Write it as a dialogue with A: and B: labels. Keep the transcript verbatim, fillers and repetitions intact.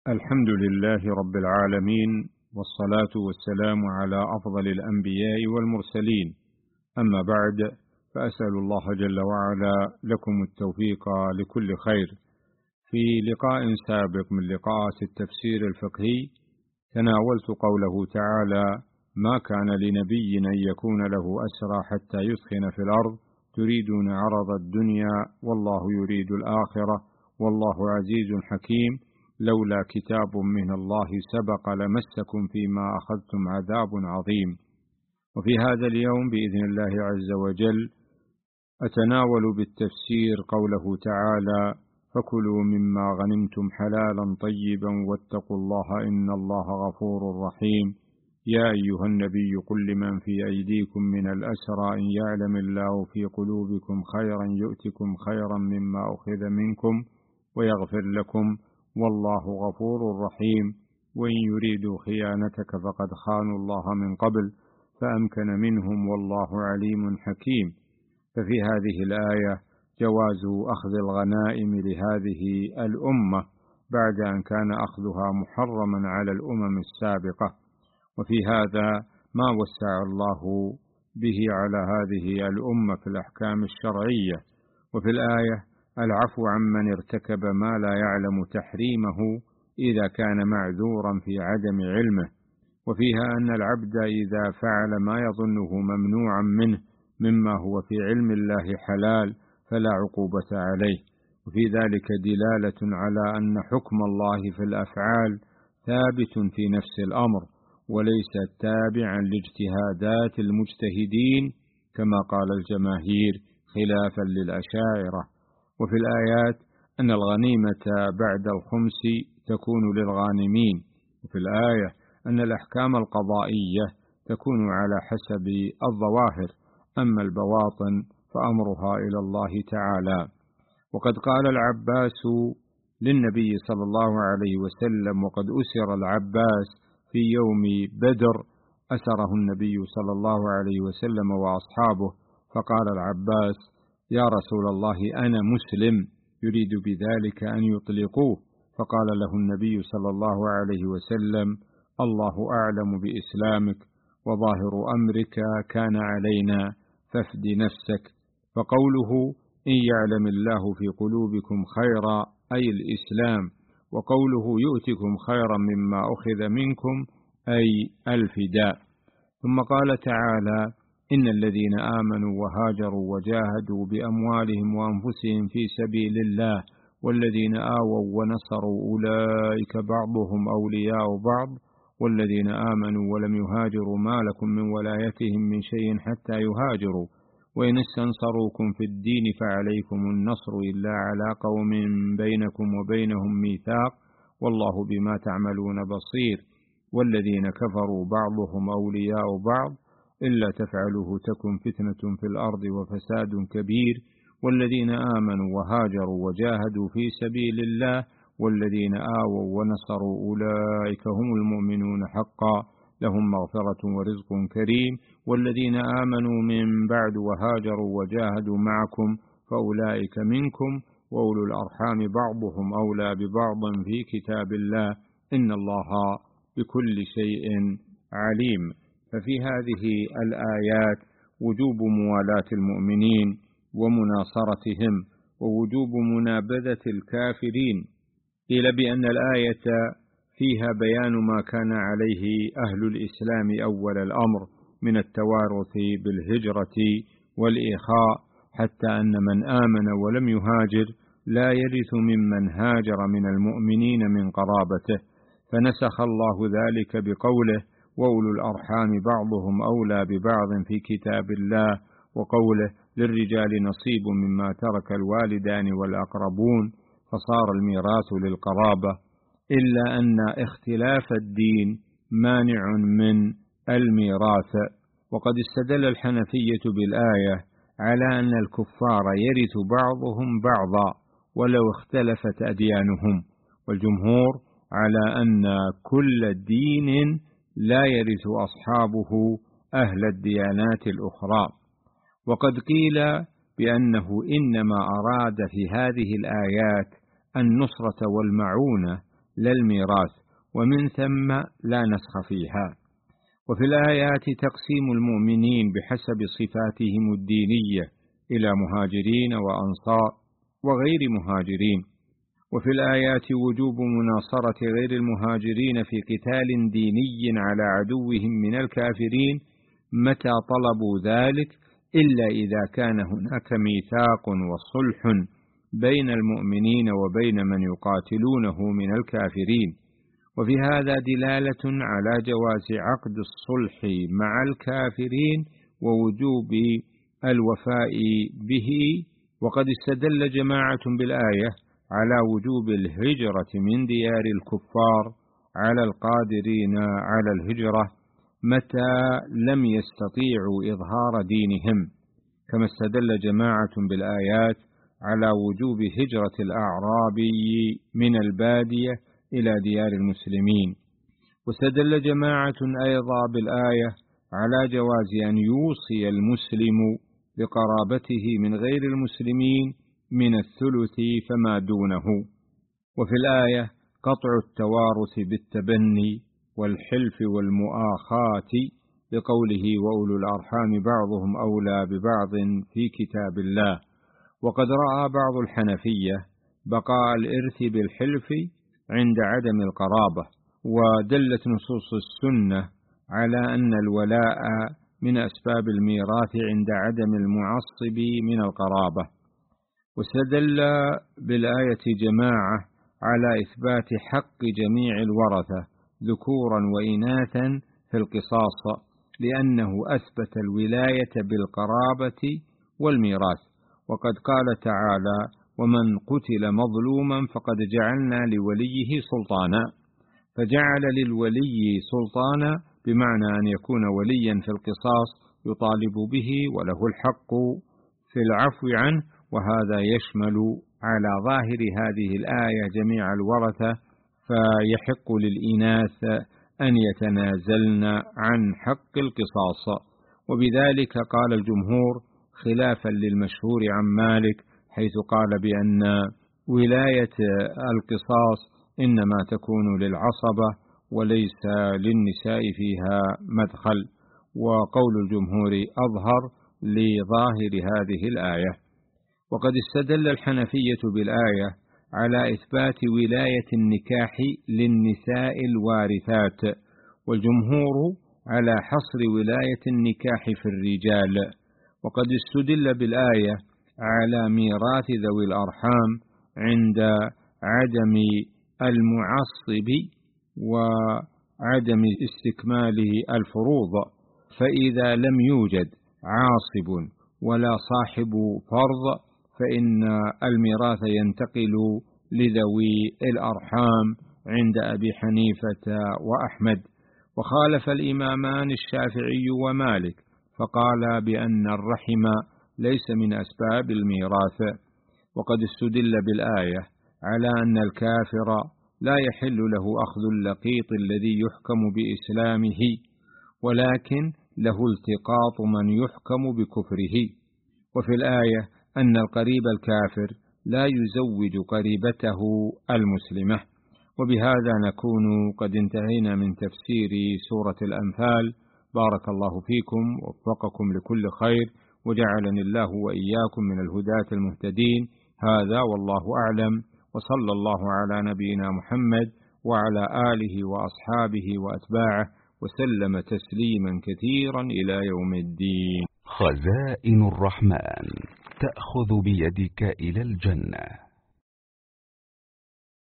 A: الحمد لله رب العالمين، والصلاة والسلام على أفضل الأنبياء والمرسلين. أما بعد، فأسأل الله جل وعلا لكم التوفيق لكل خير. في لقاء سابق من لقاءات التفسير الفقهي تناولت قوله تعالى: ما كان لنبي أن يكون له أسرى حتى يثخن في الأرض تريدون عرض الدنيا والله يريد الآخرة والله عزيز حكيم، لولا كتاب من الله سبق لمسكم فيما أخذتم عذاب عظيم. وفي هذا اليوم بإذن الله عز وجل أتناول بالتفسير قوله تعالى: فكلوا مما غنمتم حلالا طيبا واتقوا الله إن الله غفور رحيم. يا أيها النبي قل لمن في أيديكم من الأسرى إن يعلم الله في قلوبكم خيرا يؤتكم خيرا مما أخذ منكم ويغفر لكم والله غفور رحيم. وإن يريدوا خيانتك فقد خانوا الله من قبل فأمكن منهم والله عليم حكيم. ففي هذه الآية جواز أخذ الغنائم لهذه الأمة بعد أن كان أخذها محرما على الأمم السابقة، وفي هذا ما وسع الله به على هذه الأمة في الأحكام الشرعية. وفي الآية العفو عمن ارتكب ما لا يعلم تحريمه إذا كان معذورا في عدم علمه، وفيها أن العبد إذا فعل ما يظنه ممنوعا منه مما هو في علم الله حلال فلا عقوبة عليه. وفي ذلك دلالة على أن حكم الله في الأفعال ثابت في نفس الأمر وليس تابعا لاجتهادات المجتهدين كما قال الجماهير خلافا للأشاعرة. وفي الآيات أن الغنيمة بعد الخمس تكون للغانمين. وفي الآية أن الأحكام القضائية تكون على حسب الظواهر، أما البواطن فأمرها إلى الله تعالى. وقد قال العباس للنبي صلى الله عليه وسلم، وقد أسر العباس في يوم بدر، أسره النبي صلى الله عليه وسلم وأصحابه، فقال العباس: يا رسول الله أنا مسلم، يريد بذلك أن يطلقوه، فقال له النبي صلى الله عليه وسلم: الله أعلم بإسلامك وظاهر أمرك كان علينا فافد نفسك. فقوله إن يعلم الله في قلوبكم خيرا أي الإسلام، وقوله يؤتكم خيرا مما أخذ منكم أي الفداء. ثم قال تعالى: إن الذين آمنوا وهاجروا وجاهدوا بأموالهم وأنفسهم في سبيل الله والذين آووا ونصروا أولئك بعضهم أولياء بعض والذين آمنوا ولم يهاجروا ما لكم من ولايتهم من شيء حتى يهاجروا وإن استنصروكم في الدين فعليكم النصر إلا على قوم بينكم وبينهم ميثاق والله بما تعملون بصير والذين كفروا بعضهم أولياء بعض إلا تفعلوه تكن فتنة في الأرض وفساد كبير والذين آمنوا وهاجروا وجاهدوا في سبيل الله والذين آووا ونصروا أولئك هم المؤمنون حقا لهم مغفرة ورزق كريم والذين آمنوا من بعد وهاجروا وجاهدوا معكم فأولئك منكم وأولو الأرحام بعضهم أولى ببعض في كتاب الله إن الله بكل شيء عليم. ففي هذه الآيات وجوب موالاة المؤمنين ومناصرتهم ووجوب منابذة الكافرين. قيل بأن الآية فيها بيان ما كان عليه أهل الإسلام أول الأمر من التوارث بالهجرة والإخاء، حتى أن من آمن ولم يهاجر لا يرث ممن هاجر من المؤمنين من قرابته، فنسخ الله ذلك بقوله وأولو الأرحام بعضهم أولى ببعض في كتاب الله، وقوله للرجال نصيب مما ترك الوالدان والأقربون، فصار الميراث للقرابة، إلا أن اختلاف الدين مانع من الميراث. وقد استدل الحنفية بالآية على أن الكفار يرث بعضهم بعضا ولو اختلفت أديانهم، والجمهور على أن كل دين لا يرث أصحابه أهل الديانات الأخرى. وقد قيل بأنه إنما أراد في هذه الآيات النصرة والمعونة لا الميراث، ومن ثم لا نسخ فيها. وفي الآيات تقسيم المؤمنين بحسب صفاتهم الدينية إلى مهاجرين وأنصار وغير مهاجرين، وفي الآيات وجوب مناصرة غير المهاجرين في قتال ديني على عدوهم من الكافرين متى طلبوا ذلك، إلا إذا كان هناك ميثاق وصلح بين المؤمنين وبين من يقاتلونه من الكافرين. وفي هذا دلالة على جواز عقد الصلح مع الكافرين ووجوب الوفاء به. وقد استدل جماعة بالآية على وجوب الهجرة من ديار الكفار على القادرين على الهجرة متى لم يستطيعوا إظهار دينهم، كما استدل جماعة بالآيات على وجوب هجرة الأعرابي من البادية إلى ديار المسلمين. واستدل جماعة أيضا بالآية على جواز أن يوصي المسلم بقرابته من غير المسلمين من الثلث فما دونه. وفي الآية قطع التوارث بالتبني والحلف والمؤاخاة بقوله وأولو الأرحام بعضهم أولى ببعض في كتاب الله. وقد رأى بعض الحنفية بقاء الإرث بالحلف عند عدم القرابة، ودلت نصوص السنة على أن الولاء من أسباب الميراث عند عدم المعصب من القرابة. واستدل بالآية جماعة على إثبات حق جميع الورثة ذكورا وإناثا في القصاص، لأنه أثبت الولاية بالقرابة والميراث. وقد قال تعالى ومن قتل مظلوما فقد جعلنا لوليه سلطانا، فجعل للولي سلطانا بمعنى أن يكون وليا في القصاص يطالب به وله الحق في العفو عنه، وهذا يشمل على ظاهر هذه الآية جميع الورثة، فيحق للإناث أن يتنازلن عن حق القصاص. وبذلك قال الجمهور خلافا للمشهور عن مالك، حيث قال بأن ولاية القصاص إنما تكون للعصبة وليس للنساء فيها مدخل، وقول الجمهور أظهر لظاهر هذه الآية. وقد استدل الحنفية بالآية على إثبات ولاية النكاح للنساء الوارثات، والجمهور على حصر ولاية النكاح في الرجال. وقد استدل بالآية على ميراث ذوي الأرحام عند عدم المعصب وعدم استكمال الفروض، فإذا لم يوجد عاصب ولا صاحب فرض فإن الميراث ينتقل لذوي الأرحام عند أبي حنيفة وأحمد. وخالف الإمامان الشافعي ومالك فقال بأن الرحم ليس من أسباب الميراث. وقد استدل بالآية على أن الكافر لا يحل له أخذ اللقيط الذي يحكم بإسلامه، ولكن له التقاط من يحكم بكفره. وفي الآية أن القريب الكافر لا يزوج قريبته المسلمة. وبهذا نكون قد انتهينا من تفسير سورة الأنفال. بارك الله فيكم ووفقكم لكل خير، وجعلني الله وإياكم من الهداة المهتدين. هذا والله أعلم، وصلى الله على نبينا محمد وعلى آله وأصحابه وأتباعه وسلم تسليما كثيرا إلى يوم الدين.
B: خزائن الرحمن تأخذ بيدك إلى الجنة.